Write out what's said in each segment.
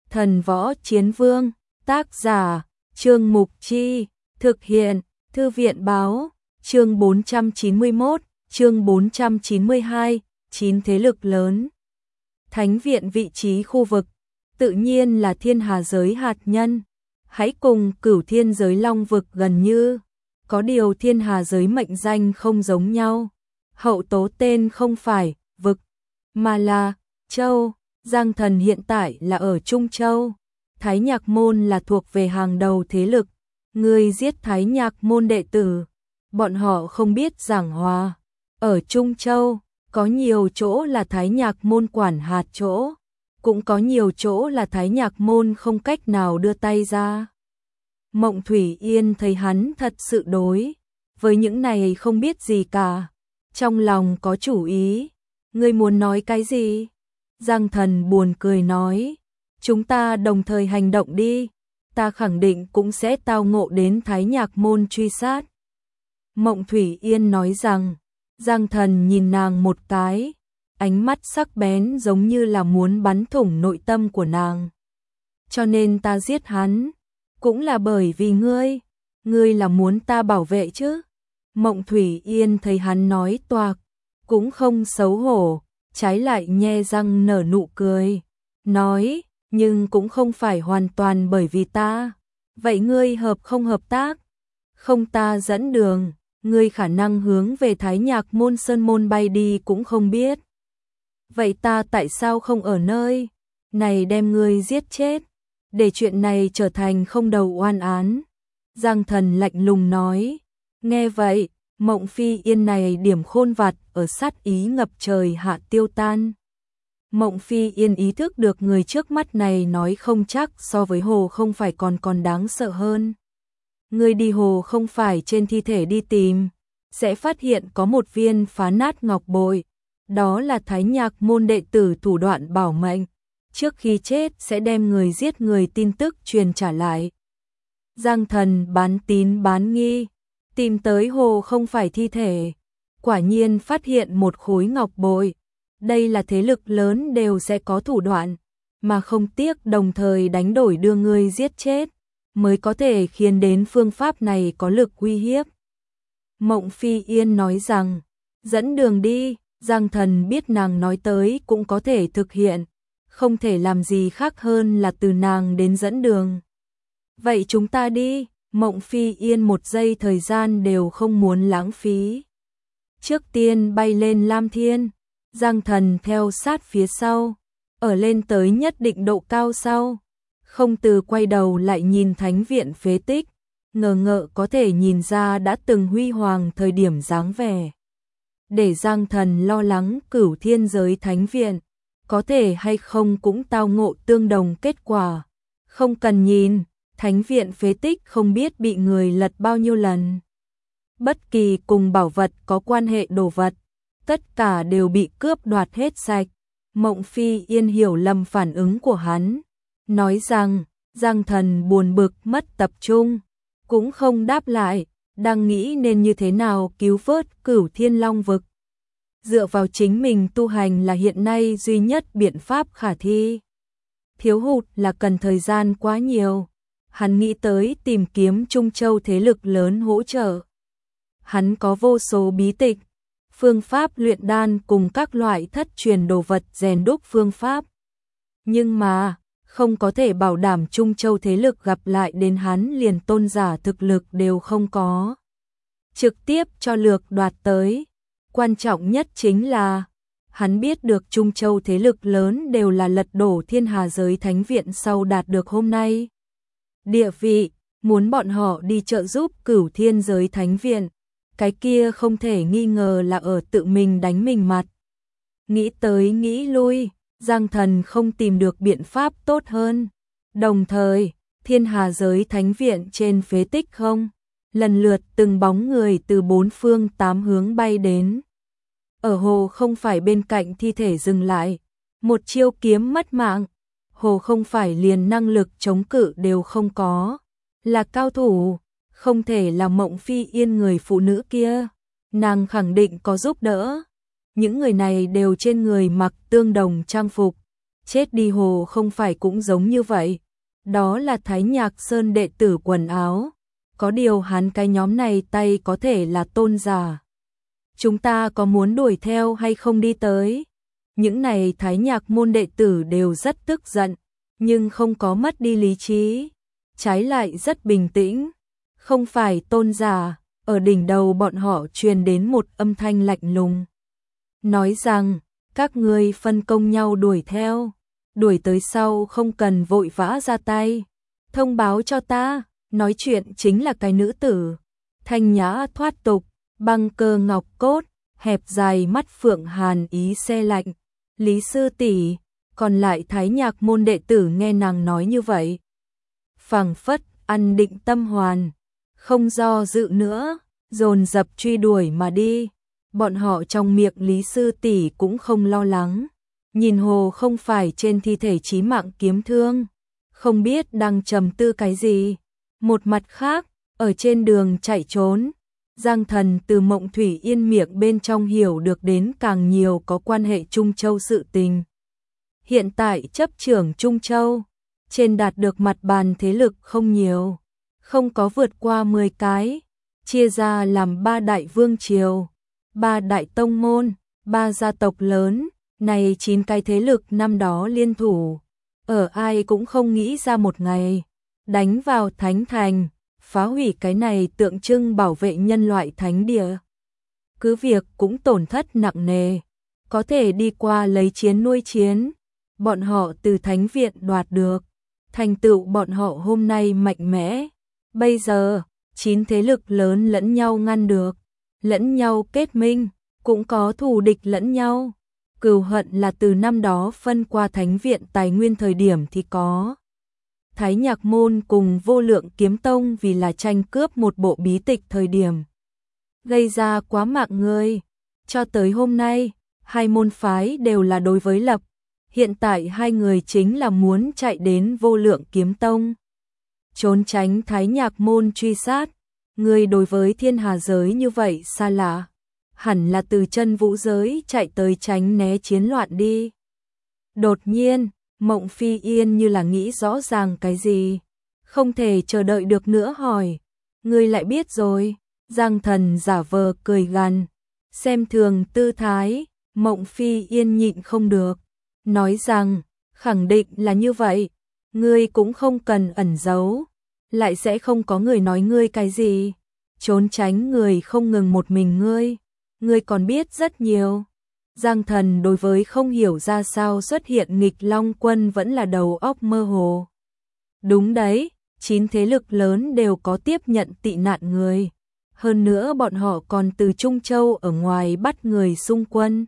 Thần Võ Chiến Vương, tác giả, Trương Mục Chi, thực hiện, Thư viện Báo, chương 491, chương 492, 9 thế lực lớn. Thánh viện vị trí khu vực, tự nhiên là thiên hà giới hạt nhân, hãy cùng Cửu Thiên giới long vực gần như, có điều thiên hà giới mệnh danh không giống nhau, hậu tố tên không phải vực, mà là châu. Giang Thần hiện tại là ở Trung Châu, Thái Nhạc Môn là thuộc về hàng đầu thế lực, người giết Thái Nhạc Môn đệ tử, bọn họ không biết giảng hòa. Ở Trung Châu, có nhiều chỗ là Thái Nhạc Môn quản hạt chỗ, cũng có nhiều chỗ là Thái Nhạc Môn không cách nào đưa tay ra. Mộng Thủy Yên thấy hắn thật sự đối với những này không biết gì cả, trong lòng có chủ ý. Ngươi muốn nói cái gì? Giang Thần buồn cười nói, chúng ta đồng thời hành động đi, ta khẳng định cũng sẽ tao ngộ đến Thái Nhạc Môn truy sát. Mộng Thủy Yên nói rằng, Giang Thần nhìn nàng một cái, ánh mắt sắc bén giống như là muốn bắn thủng nội tâm của nàng. Cho nên ta giết hắn, cũng là bởi vì ngươi là muốn ta bảo vệ chứ. Mộng Thủy Yên thấy hắn nói toạc, cũng không xấu hổ, trái lại nhe răng nở nụ cười, nói, nhưng cũng không phải hoàn toàn bởi vì ta. Vậy ngươi hợp không hợp tác? Không ta dẫn đường, ngươi khả năng hướng về Thái Nhạc Môn Sơn Môn bay đi cũng không biết. Vậy ta tại sao không ở nơi này đem ngươi giết chết, để chuyện này trở thành không đầu oan án? Giang Thần lạnh lùng nói. Nghe vậy, Mộng Phi Yên này điểm khôn vặt ở sát ý ngập trời hạ tiêu tan. Mộng Phi Yên ý thức được người trước mắt này nói không chắc so với hồ không phải còn đáng sợ hơn. Người đi hồ không phải trên thi thể đi tìm, sẽ phát hiện có một viên phá nát ngọc bội. Đó là Thái Nhạc Môn đệ tử thủ đoạn bảo mệnh, trước khi chết sẽ đem người giết người tin tức truyền trả lại. Giang Thần bán tín bán nghi, tìm tới hồ không phải thi thể, quả nhiên phát hiện một khối ngọc bội. Đây là thế lực lớn đều sẽ có thủ đoạn, mà không tiếc đồng thời đánh đổi đưa người giết chết, mới có thể khiến đến phương pháp này có lực uy hiếp. Mộng Phi Yên nói rằng, dẫn đường đi. Giang Thần biết nàng nói tới cũng có thể thực hiện, không thể làm gì khác hơn là từ nàng đến dẫn đường. Vậy chúng ta đi. Mộng Phi Yên một giây thời gian đều không muốn lãng phí. Trước tiên bay lên Lam Thiên, Giang Thần theo sát phía sau, ở lên tới nhất định độ cao sau, không từ quay đầu lại nhìn thánh viện phế tích, ngờ ngợ có thể nhìn ra đã từng huy hoàng thời điểm dáng vẻ. Để Giang Thần lo lắng Cửu Thiên giới thánh viện, có thể hay không cũng tao ngộ tương đồng kết quả. Không cần nhìn, thánh viện phế tích không biết bị người lật bao nhiêu lần. Bất kỳ cùng bảo vật có quan hệ đồ vật, tất cả đều bị cướp đoạt hết sạch. Mộng Phi Yên hiểu lầm phản ứng của hắn, nói rằng, Giang Thần buồn bực mất tập trung, cũng không đáp lại, đang nghĩ nên như thế nào cứu vớt Cửu Thiên Long vực. Dựa vào chính mình tu hành là hiện nay duy nhất biện pháp khả thi. Thiếu hụt là cần thời gian quá nhiều. Hắn nghĩ tới tìm kiếm Trung Châu thế lực lớn hỗ trợ. Hắn có vô số bí tịch, phương pháp luyện đan cùng các loại thất truyền đồ vật rèn đúc phương pháp. Nhưng mà, không có thể bảo đảm Trung Châu thế lực gặp lại đến hắn liền tôn giả thực lực đều không có. Trực tiếp cho lược đoạt tới. Quan trọng nhất chính là, hắn biết được Trung Châu thế lực lớn đều là lật đổ thiên hà giới thánh viện sau đạt được hôm nay địa vị, muốn bọn họ đi trợ giúp Cửu Thiên giới thánh viện, cái kia không thể nghi ngờ là ở tự mình đánh mình mặt. Nghĩ tới nghĩ lui, Giang Thần không tìm được biện pháp tốt hơn. Đồng thời, thiên hà giới thánh viện trên phế tích không, lần lượt từng bóng người từ bốn phương tám hướng bay đến. Ở hồ không phải bên cạnh thi thể dừng lại, một chiêu kiếm mất mạng. Hồ không phải liền năng lực chống cự đều không có, là cao thủ, không thể là Mộng Phi Yên người phụ nữ kia, nàng khẳng định có giúp đỡ. Những người này đều trên người mặc tương đồng trang phục, chết đi hồ không phải cũng giống như vậy. Đó là Thái Nhạc Sơn đệ tử quần áo. Có điều hắn cái nhóm này tay có thể là tôn giả. Chúng ta có muốn đuổi theo hay không đi tới? Những này Thái Nhạc môn đệ tử đều rất tức giận, nhưng không có mất đi lý trí. Trái lại rất bình tĩnh. Không phải tôn giả, ở đỉnh đầu bọn họ truyền đến một âm thanh lạnh lùng. Nói rằng, các ngươi phân công nhau đuổi theo. Đuổi tới sau không cần vội vã ra tay. Thông báo cho ta, nói chuyện chính là cái nữ tử. Thanh nhã thoát tục, băng cơ ngọc cốt, hẹp dài mắt phượng hàn ý se lạnh. Lý sư tỷ, còn lại Thái Nhạc môn đệ tử nghe nàng nói như vậy. Phảng phất, ăn định tâm hoàn, không do dự nữa, dồn dập truy đuổi mà đi. Bọn họ trong miệng Lý sư tỷ cũng không lo lắng. Nhìn hồ không phải trên thi thể chí mạng kiếm thương, không biết đang trầm tư cái gì. Một mặt khác, ở trên đường chạy trốn, Giang Thần từ Mộng Thủy Yên miệng bên trong hiểu được đến càng nhiều có quan hệ Trung Châu sự tình. Hiện tại chấp trưởng Trung Châu, trên đạt được mặt bàn thế lực không nhiều, không có vượt qua 10 cái, chia ra làm 3 đại vương triều, 3 đại tông môn, 3 gia tộc lớn, này 9 cái thế lực năm đó liên thủ, ở ai cũng không nghĩ ra một ngày, đánh vào Thánh Thành, phá hủy cái này tượng trưng bảo vệ nhân loại thánh địa. Cứ việc cũng tổn thất nặng nề, có thể đi qua lấy chiến nuôi chiến, bọn họ từ thánh viện đoạt được, thành tựu bọn họ hôm nay mạnh mẽ. Bây giờ, 9 thế lực lớn lẫn nhau ngăn được, lẫn nhau kết minh, cũng có thù địch lẫn nhau. Cừu hận là từ năm đó phân qua thánh viện tài nguyên thời điểm thì có. Thái Nhạc môn cùng Vô Lượng Kiếm Tông vì là tranh cướp một bộ bí tịch thời điểm. Gây ra quá mạng người. Cho tới hôm nay, hai môn phái đều là đối với lập. Hiện tại hai người chính là muốn chạy đến Vô Lượng Kiếm Tông. Trốn tránh Thái Nhạc môn truy sát. Người đối với thiên hà giới như vậy xa lạ. Hẳn là từ chân vũ giới chạy tới tránh né chiến loạn đi. Đột nhiên, Mộng Phi Yên như là nghĩ rõ ràng cái gì. Không thể chờ đợi được nữa hỏi. Ngươi lại biết rồi. Giang Thần giả vờ cười gằn. Xem thường tư thái, Mộng Phi Yên nhịn không được. Nói rằng, khẳng định là như vậy. Ngươi cũng không cần ẩn giấu. Lại sẽ không có người nói ngươi cái gì. Trốn tránh người không ngừng một mình ngươi. Ngươi còn biết rất nhiều. Giang Thần đối với không hiểu ra sao xuất hiện nghịch long quân vẫn là đầu óc mơ hồ. Đúng đấy, 9 thế lực lớn đều có tiếp nhận tị nạn người. Hơn nữa bọn họ còn từ Trung Châu ở ngoài bắt người xung quân.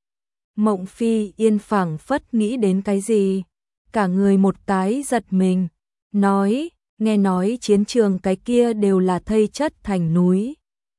Mộng Phi Yên phảng phất nghĩ đến cái gì. Cả người một cái giật mình. Nói, nghe nói chiến trường cái kia đều là thây chất thành núi.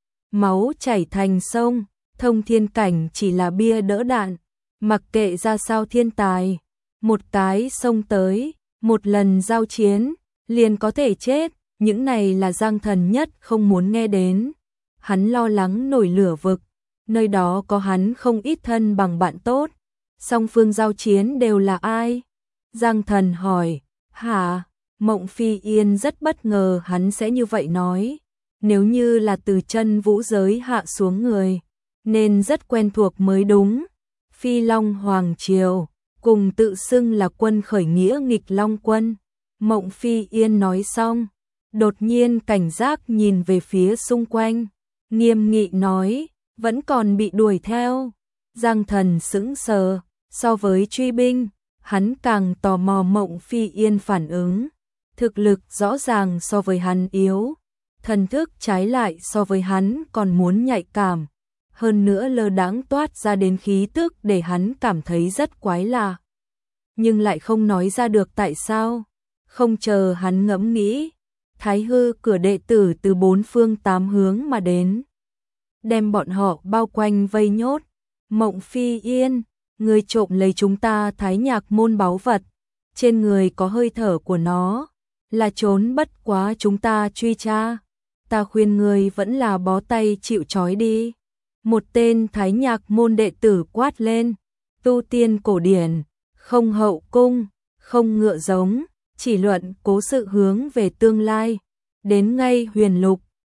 Máu chảy thành sông. Thông thiên cảnh chỉ là bia đỡ đạn, mặc kệ ra sao thiên tài, một cái xông tới, một lần giao chiến, liền có thể chết, những này là Giang Thần nhất không muốn nghe đến. Hắn lo lắng nổi lửa vực, nơi đó có hắn không ít thân bằng bạn tốt, song phương giao chiến đều là ai? Giang Thần hỏi, hả? Mộng Phi Yên rất bất ngờ hắn sẽ như vậy nói, nếu như là từ chân vũ giới hạ xuống người. Nên rất quen thuộc mới đúng. Phi Long Hoàng Triều, cùng tự xưng là quân khởi nghĩa nghịch Long quân. Mộng Phi Yên nói xong, đột nhiên cảnh giác nhìn về phía xung quanh. Nghiêm nghị nói, vẫn còn bị đuổi theo. Giang Thần sững sờ, so với truy binh, hắn càng tò mò Mộng Phi Yên phản ứng. Thực lực rõ ràng so với hắn yếu, thần thức trái lại so với hắn còn muốn nhạy cảm. Hơn nữa lơ đãng toát ra đến khí tức để hắn cảm thấy rất quái lạ. Nhưng lại không nói ra được tại sao. Không chờ hắn ngẫm nghĩ, Thái Hư cửa đệ tử từ 4 phương 8 hướng mà đến. Đem bọn họ bao quanh vây nhốt. Mộng Phi Yên, người trộm lấy chúng ta Thái Nhạc môn báu vật. Trên người có hơi thở của nó, là trốn bất quá chúng ta truy tra. Ta khuyên người vẫn là bó tay chịu trói đi. Một tên Thái Nhạc môn đệ tử quát lên, tu tiên cổ điển, không hậu cung, không ngựa giống, chỉ luận cố sự hướng về tương lai. Đến ngay Huyền Lục,